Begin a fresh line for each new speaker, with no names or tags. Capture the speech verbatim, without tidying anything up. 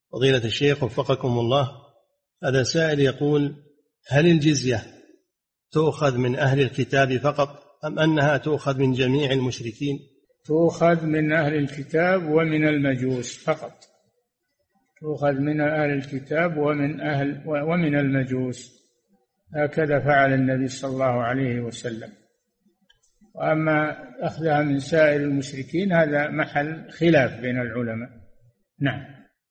فضيلة الشيخ وفقكم الله، هذا سائل يقول: هل الجزية تؤخذ من أهل الكتاب فقط أم أنها تؤخذ من جميع المشركين؟
تؤخذ من أهل الكتاب ومن المجوس فقط، تؤخذ من أهل الكتاب ومن أهل ومن المجوس، هكذا فعل النبي صلى الله عليه وسلم. وأما أخذها من سائر المشركين هذا محل خلاف بين العلماء. نعم.